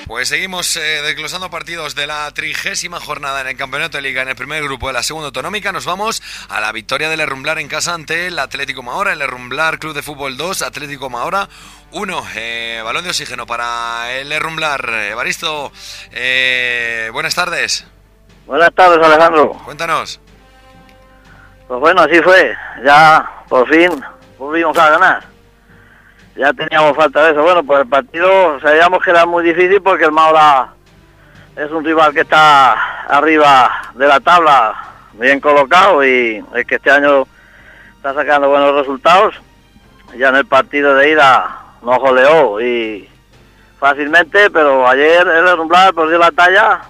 Pues seguimos desglosando partidos de la 30ª jornada en el Campeonato de Liga en el primer grupo de la segunda autonómica. Nos vamos a la victoria del Herrumblar en casa ante el Atlético Mahora. El Herrumblar Club de Fútbol 2, Atlético Mahora 1. Balón de oxígeno para el Herrumblar. Evaristo, buenas tardes. Buenas tardes, Alejandro. Cuéntanos. Pues bueno, así fue. Ya por fin volvimos a ganar. Ya teníamos falta de eso. Bueno, pues el partido sabíamos que era muy difícil porque el Mahora es un rival que está arriba de la tabla, bien colocado, y es que este año está sacando buenos resultados. Ya en el partido de ida nos goleó y fácilmente, pero ayer el Herrumblar pues dio la talla,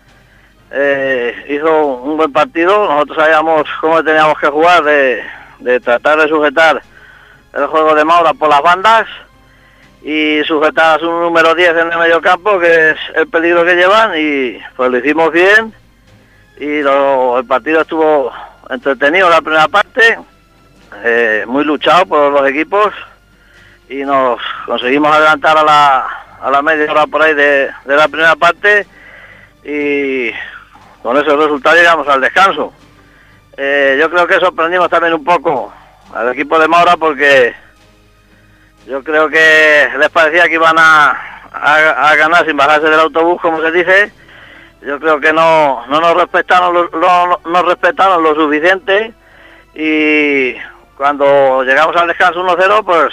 hizo un buen partido. Nosotros sabíamos cómo teníamos que jugar, de tratar de sujetar el juego de Mahora por las bandas y sujetar a su número 10 en el medio campo, que es el peligro que llevan, y pues lo hicimos bien y el partido estuvo entretenido la primera parte, muy luchado por los equipos, y nos conseguimos adelantar a la media hora por ahí de la primera parte, y con ese resultado llegamos al descanso. Yo creo que sorprendimos también un poco al equipo de Mahora, porque yo creo que les parecía que iban a ganar sin bajarse del autobús, como se dice. Yo creo que no nos respetaron lo suficiente, y cuando llegamos al descanso 1-0, pues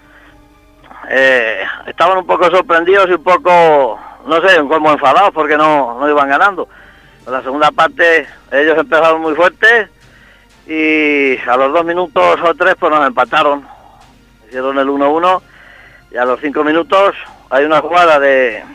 estaban un poco sorprendidos y un poco, no sé, como enfadados porque no iban ganando. En la segunda parte ellos empezaron muy fuerte, y a los 2 minutos o 3 pues nos empataron, hicieron el 1-1, y a los 5 minutos hay una jugada de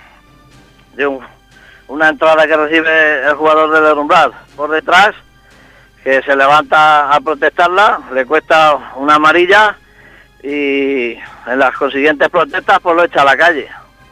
una entrada que recibe el jugador del Herrumblar por detrás, que se levanta a protestarla, le cuesta una amarilla, y en las consiguientes protestas pues lo echa a la calle.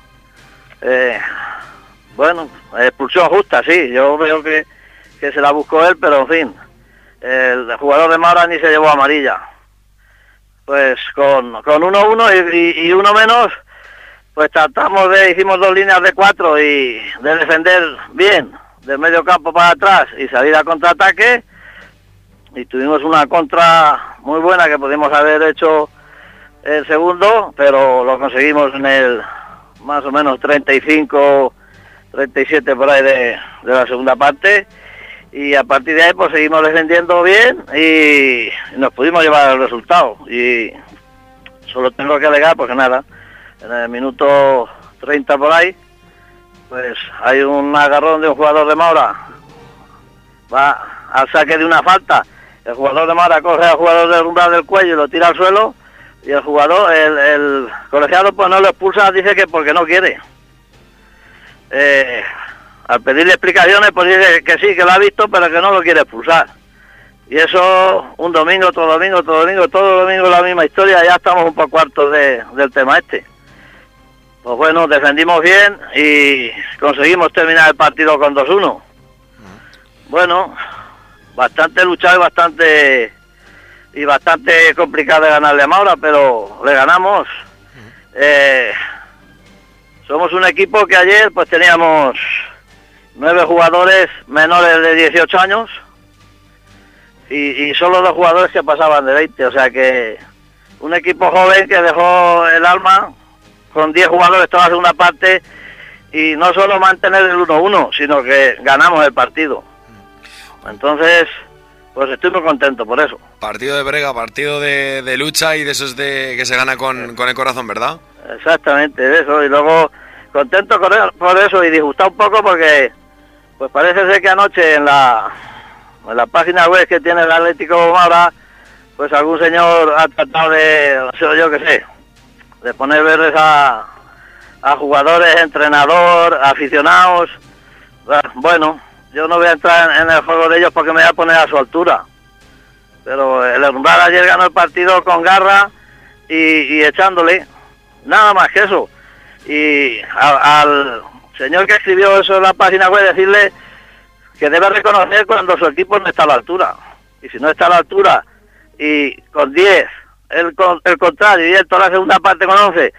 Bueno, expulsión justa, sí, yo veo que se la buscó él, pero en fin, el jugador de Mahora ni se llevó amarilla. Pues con 1-1 y uno menos, pues hicimos 2 líneas de 4 y de defender bien, del medio campo para atrás y salir a contraataque, y tuvimos una contra muy buena que pudimos haber hecho el segundo, pero lo conseguimos en el más o menos 35, 37 por ahí de la segunda parte. Y a partir de ahí pues seguimos defendiendo bien y nos pudimos llevar el resultado. Y solo tengo que alegar porque nada, en el minuto 30 por ahí, pues hay un agarrón de un jugador de Mahora, va al saque de una falta, el jugador de Mahora coge al jugador del Herrumblar del cuello y lo tira al suelo, y el jugador, el colegiado pues no lo expulsa, dice que porque no quiere. Al pedirle explicaciones, pues dice que sí, que lo ha visto, pero que no lo quiere expulsar. Y eso, un domingo, todo domingo la misma historia, ya estamos un poco hartos del tema este. Pues bueno, defendimos bien y conseguimos terminar el partido con 2-1. Bueno, bastante luchado y bastante complicado de ganarle a Mahora, pero le ganamos. Somos un equipo que ayer pues teníamos 9 jugadores menores de 18 años y solo 2 jugadores que pasaban de 20, o sea que un equipo joven que dejó el alma con 10 jugadores toda la segunda parte, y no solo mantener el 1-1, sino que ganamos el partido. Entonces, pues estoy muy contento por eso. Partido de brega, partido de lucha, y de esos que se gana con el corazón, ¿verdad? Exactamente, de eso, y luego contento por eso y disgustado un poco porque pues parece ser que anoche en la página web que tiene el Atlético Mahora, pues algún señor ha tratado de poner verdes a jugadores, entrenador, aficionados. Bueno, yo no voy a entrar en el juego de ellos porque me voy a poner a su altura, pero el Herrumblar ayer ganó el partido con garra y echándole, nada más que eso. Y al señor que escribió eso en la página web, decirle que debe reconocer cuando su equipo no está a la altura, y si no está a la altura y con 10 el contrario, y él toda la segunda parte con 11,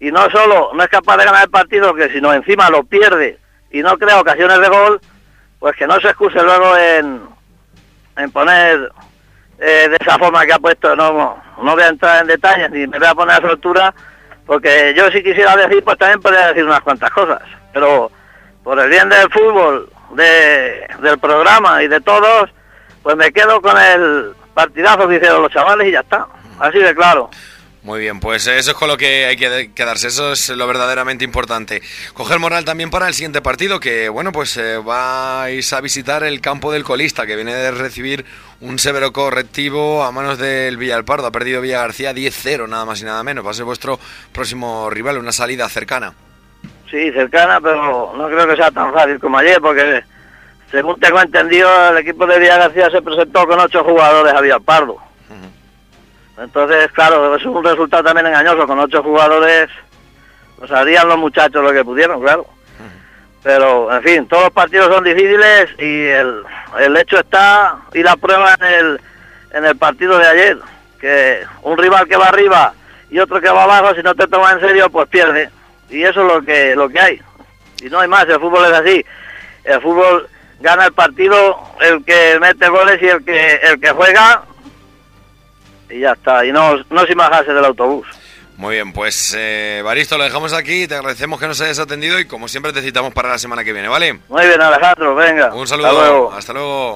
y no es capaz de ganar el partido, que sino encima lo pierde y no crea ocasiones de gol, pues que no se excuse luego en poner de esa forma que ha puesto. No voy a entrar en detalles ni me voy a poner a su altura, porque yo si quisiera decir, pues también podría decir unas cuantas cosas, pero por el bien del fútbol, del programa y de todos, pues me quedo con el partidazo que hicieron los chavales y ya está, así de claro. Muy bien, pues eso es con lo que hay que quedarse, eso es lo verdaderamente importante. Coger moral también para el siguiente partido, que bueno, pues vais a visitar el campo del colista, que viene de recibir un severo correctivo a manos del Villalpardo. Ha perdido Villagarcía 10-0, nada más y nada menos. Va a ser vuestro próximo rival, una salida cercana. Sí, cercana, pero no creo que sea tan fácil como ayer, porque según tengo entendido, el equipo de Villagarcía se presentó con 8 jugadores a Villalpardo. Entonces, claro, es un resultado también engañoso. Con 8 jugadores, pues harían los muchachos lo que pudieron, claro. Pero, en fin, todos los partidos son difíciles y el hecho está, y la prueba en el partido de ayer, que un rival que va arriba y otro que va abajo, si no te toma en serio, pues pierde. Y eso es lo que hay. Y no hay más, el fútbol es así. El fútbol gana el partido el que mete goles y el que juega, y ya está, y no sin bajarse del autobús. Muy bien, pues Baristo, lo dejamos aquí, te agradecemos que nos hayas atendido y como siempre te citamos para la semana que viene, ¿vale? Muy bien, Alejandro, venga. Un saludo, hasta luego.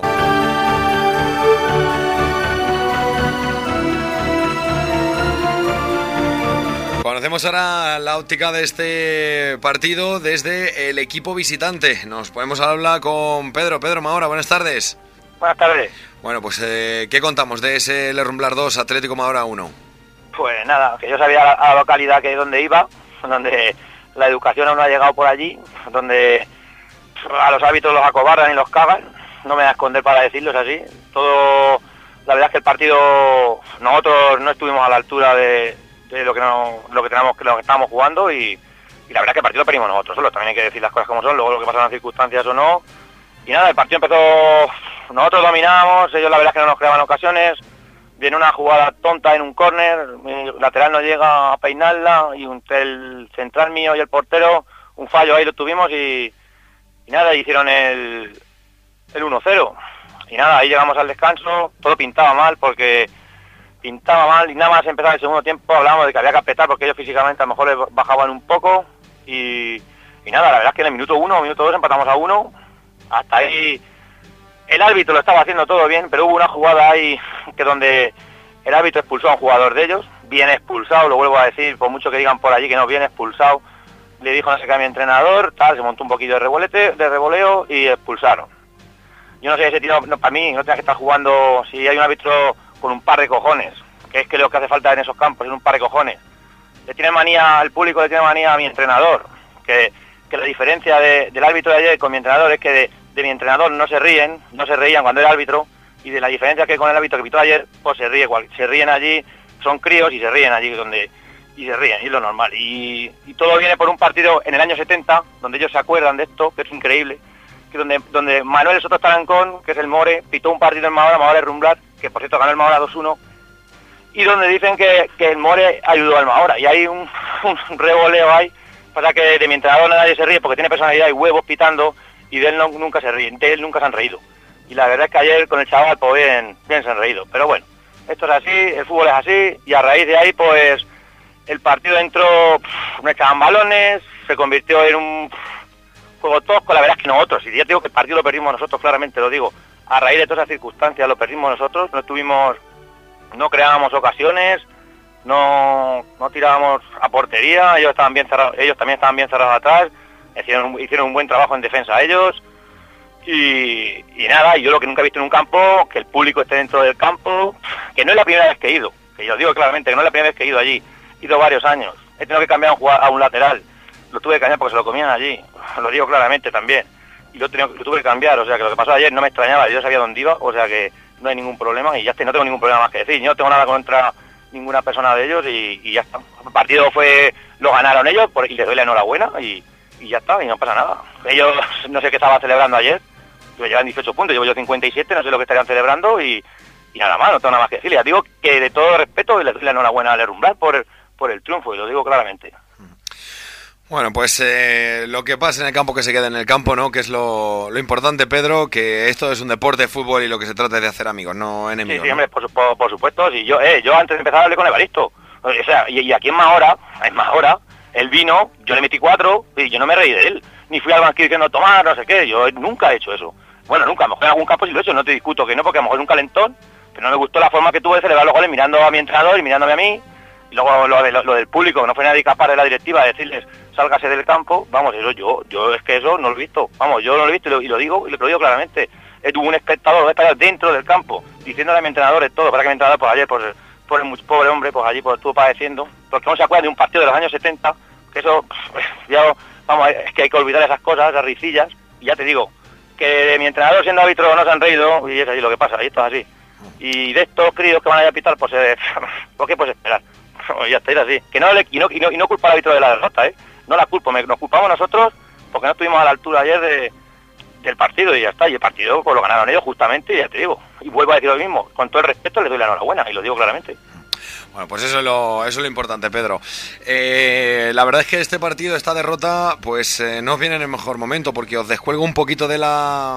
Conocemos ahora la óptica de este partido desde el equipo visitante. Nos podemos hablar con Pedro Mahora, buenas tardes. Buenas tardes. Bueno, pues ¿qué contamos de ese Lerrumblar 2, Atlético Mahora 1? Pues nada, que yo sabía a la localidad que donde iba, donde la educación aún no ha llegado por allí, donde a los árbitros los acobardan y los cagan, no me voy a esconder para decirlo, es así. Todo, la verdad es que el partido, nosotros no estuvimos a la altura de lo que estábamos jugando y la verdad es que el partido lo perdimos nosotros solos, también hay que decir las cosas como son, luego lo que pasa en las circunstancias o no. Y nada, el partido empezó, nosotros dominábamos, ellos la verdad es que no nos creaban ocasiones, viene una jugada tonta en un córner, mi lateral no llega a peinarla y el central mío y el portero, un fallo ahí lo tuvimos y nada, hicieron el 1-0. Y nada, ahí llegamos al descanso, todo pintaba mal y nada más empezar el segundo tiempo hablábamos de que había que apretar porque ellos físicamente a lo mejor les bajaban un poco y nada, la verdad es que en el minuto 1, minuto 2 empatamos a 1. Hasta ahí el árbitro lo estaba haciendo todo bien, pero hubo una jugada ahí que donde el árbitro expulsó a un jugador de ellos, bien expulsado, lo vuelvo a decir, por mucho que digan por allí que no, bien expulsado, le dijo no sé qué a mi entrenador, se montó un poquillo de revoleo y expulsaron. Yo no sé, ese tío, para mí, no tiene que estar jugando, si hay un árbitro con un par de cojones, que es que lo que hace falta en esos campos es un par de cojones. Le tiene manía al público, le tiene manía a mi entrenador, que la diferencia del árbitro de ayer con mi entrenador es que de mi entrenador no se reían cuando era árbitro, y de la diferencia que con el árbitro que pitó ayer, pues se ríen allí, son críos y se ríen allí y se ríen, y es lo normal. Y todo viene por un partido en el año 70, donde ellos se acuerdan de esto, que es increíble, que donde Manuel Soto Tarancón, que es el More, pitó un partido en Mahora Lerrumblar, que por cierto ganó el Mahora 2-1, y donde dicen que el More ayudó al Mahora, y hay un revoleo ahí. Pasa que de mi entrenador nadie se ríe porque tiene personalidad y huevos pitando, y de él nunca se ríen, de él nunca se han reído. Y la verdad es que ayer con el chaval pues bien se han reído. Pero bueno, esto es así, el fútbol es así, y a raíz de ahí pues el partido entró, no echaban balones, se convirtió en un juego tosco, la verdad es que nosotros, y ya te digo que el partido lo perdimos nosotros, claramente lo digo, a raíz de todas esas circunstancias lo perdimos nosotros, no creábamos ocasiones, no tirábamos a portería, ellos también estaban bien cerrados atrás, hicieron un buen trabajo en defensa ellos, y nada, yo lo que nunca he visto en un campo, que el público esté dentro del campo, que no es la primera vez que he ido, que yo digo claramente que no es la primera vez que he ido allí, he ido varios años, he tenido que cambiar a un lateral, lo tuve que cambiar porque se lo comían allí, lo digo claramente también, y lo tuve que cambiar, o sea que lo que pasó ayer no me extrañaba, yo sabía dónde iba, o sea que no hay ningún problema, y ya está, no tengo ningún problema más que decir, yo no tengo nada contra ninguna persona de ellos y ya está. El partido lo ganaron ellos y les doy la enhorabuena y ya está, y no pasa nada. Ellos no sé qué estaban celebrando ayer, llevan 18 puntos, llevo yo 57, no sé lo que estarían celebrando y nada más, no tengo nada más que decir. Ya digo que de todo respeto les doy la enhorabuena a Lerrumblar por el triunfo y lo digo claramente. Bueno, pues lo que pasa en el campo que se quede en el campo, ¿no? Que es lo importante, Pedro, que esto es un deporte de fútbol y lo que se trata es de hacer amigos, no enemigos. Sí, ¿no? hombre, por supuesto. Si yo antes de empezar hablé con Evaristo. O sea, y aquí en Mahora, él vino, yo le metí 4 y yo no me reí de él. Ni fui al banquillo diciendo tomar, no sé qué. Yo nunca he hecho eso. Bueno, nunca. A lo mejor en algún campo sí lo he hecho, no te discuto que no, porque a lo mejor es un calentón, pero no me gustó la forma que tuve de celebrar los goles mirando a mi entrenador y mirándome a mí. Y luego lo del público, que no fue nadie capaz de la directiva de decirles sálgase del campo, vamos, eso yo es que eso no lo he visto, vamos, yo no lo he visto y lo digo claramente. Tuvo un espectador dentro del campo, diciéndole a mi entrenador todo, para que mi entrenador pues ayer, por el pobre hombre, pues allí pues estuvo padeciendo, porque no se acuerda de un partido de los años 70, que eso, ya, vamos, es que hay que olvidar esas cosas, esas ricillas, y ya te digo, que de mi entrenador siendo árbitro no se han reído, y es así lo que pasa, y esto es así. Y de estos críos que van a ir a pitar, pues, ¿por qué puedes esperar? Ya está, así. Que no culpa al árbitro de la derrota, no la culpo, nos culpamos nosotros porque no estuvimos a la altura ayer del partido y ya está, y el partido pues lo ganaron ellos justamente, y ya te digo, y vuelvo a decir lo mismo, con todo el respeto les doy la enhorabuena y lo digo claramente. Bueno, pues eso es lo importante, Pedro. La verdad es que este partido, esta derrota, pues no os viene en el mejor momento porque os descuelgo un poquito de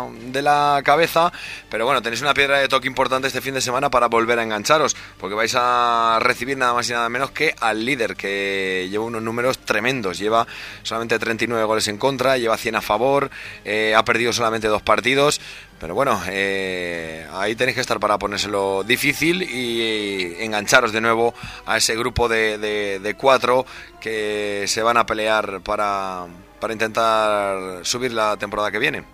la cabeza, pero bueno, tenéis una piedra de toque importante este fin de semana para volver a engancharos, porque vais a recibir nada más y nada menos que al líder, que lleva unos números tremendos, lleva solamente 39 goles en contra, lleva 100 a favor, ha perdido solamente 2 partidos. Pero bueno, ahí tenéis que estar para ponérselo difícil y engancharos de nuevo a ese grupo de 4 que se van a pelear para intentar subir la temporada que viene.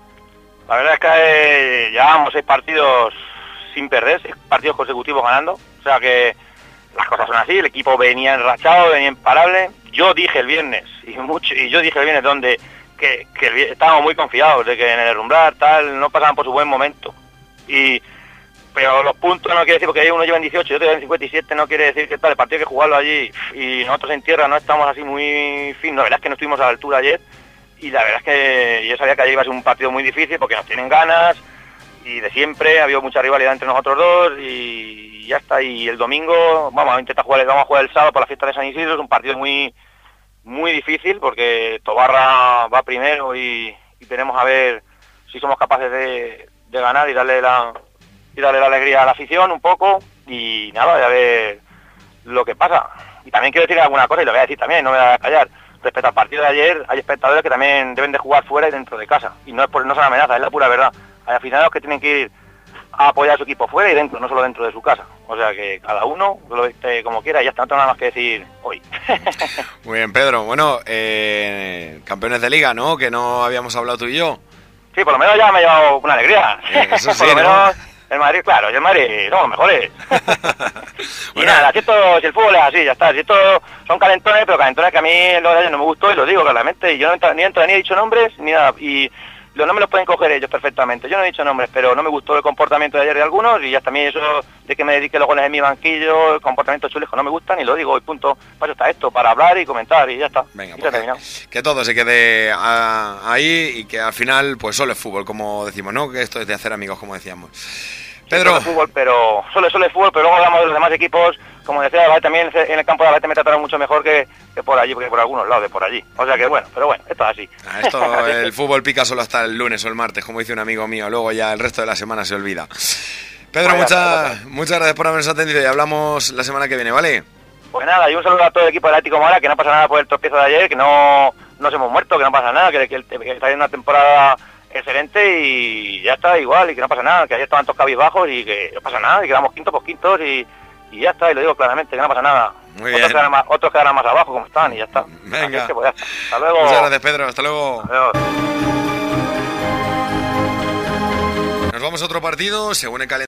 La verdad es que llevamos 6 partidos sin perder, 6 partidos consecutivos ganando. O sea que las cosas son así, el equipo venía enrachado, venía imparable. Yo dije el viernes, donde... Que estábamos muy confiados de que en el Herrumblar tal no pasaban por su buen momento, pero los puntos no quiere decir, porque uno lleva en 18 y otro lleva en 57, no quiere decir que tal, el partido hay que jugarlo allí, y nosotros en tierra no estamos así muy finos. La verdad es que no estuvimos a la altura ayer, y la verdad es que yo sabía que ayer iba a ser un partido muy difícil porque nos tienen ganas y de siempre, ha habido mucha rivalidad entre nosotros dos y ya está. Y el domingo vamos a jugar el sábado por la fiesta de San Isidro, es un partido muy difícil porque Tobarra va primero y tenemos a ver si somos capaces de ganar y darle la alegría a la afición un poco, y nada, a ver lo que pasa. Y también quiero decir alguna cosa, y lo voy a decir también, no me voy a callar. Respecto al partido de ayer, hay espectadores que también deben de jugar fuera y dentro de casa, y no son amenazas, es la pura verdad. Hay aficionados que tienen que ir a apoyar a su equipo fuera y dentro, no solo dentro de su casa. O sea que cada uno lo viste como quiera y ya está, no tengo nada más que decir hoy. Muy bien, Pedro. Bueno, campeones de liga, ¿no? Que no habíamos hablado tú y yo. Sí, por lo menos ya me ha llevado una alegría. Eso sí, por lo ¿no? menos el Madrid, claro, y el Madrid somos mejores. Y Bueno. nada, si el fútbol es así, ya está. Si esto son calentones, pero calentones que a mí lo de ayer no me gustó y lo digo claramente. Y yo ni he dicho nombres ni nada. Y los nombres los pueden coger ellos perfectamente. Yo no he dicho nombres, pero no me gustó el comportamiento de ayer de algunos, y ya también eso de que me dedique los goles en mi banquillo, el comportamiento chulejo no me gustan y lo digo, y punto. Para eso está esto, para hablar y comentar, y ya está. Venga, y se ha pues terminado. que todo se quede ahí y que al final pues solo es fútbol, como decimos, ¿no? Que esto es de hacer amigos, como decíamos. Pedro. Solo es fútbol, pero luego hablamos de los demás equipos. Como decía, también en el campo de Albacete me trataron mucho mejor que por allí, porque por algunos lados de por allí. O sea que bueno, pero bueno, esto es así. Esto, el fútbol pica solo hasta el lunes o el martes, como dice un amigo mío. Luego ya el resto de la semana se olvida. Pedro, muchas gracias por habernos atendido y hablamos la semana que viene, ¿vale? Pues nada, y un saludo a todo el equipo del Atlético Mahora, que no pasa nada por el tropiezo de ayer, que no nos hemos muerto, que no pasa nada, que está haciendo una temporada excelente y ya está igual, y que no pasa nada, que ayer estaban todos cabizbajos y que no pasa nada, y quedamos quintos y ya está, y lo digo claramente, que no pasa nada. Muy bien. Otros quedarán más abajo como están y ya está. Venga. Así que, pues, ya está. Hasta luego. Muchas gracias, Pedro, hasta luego. Adiós. Nos vamos a otro partido, según el calendario.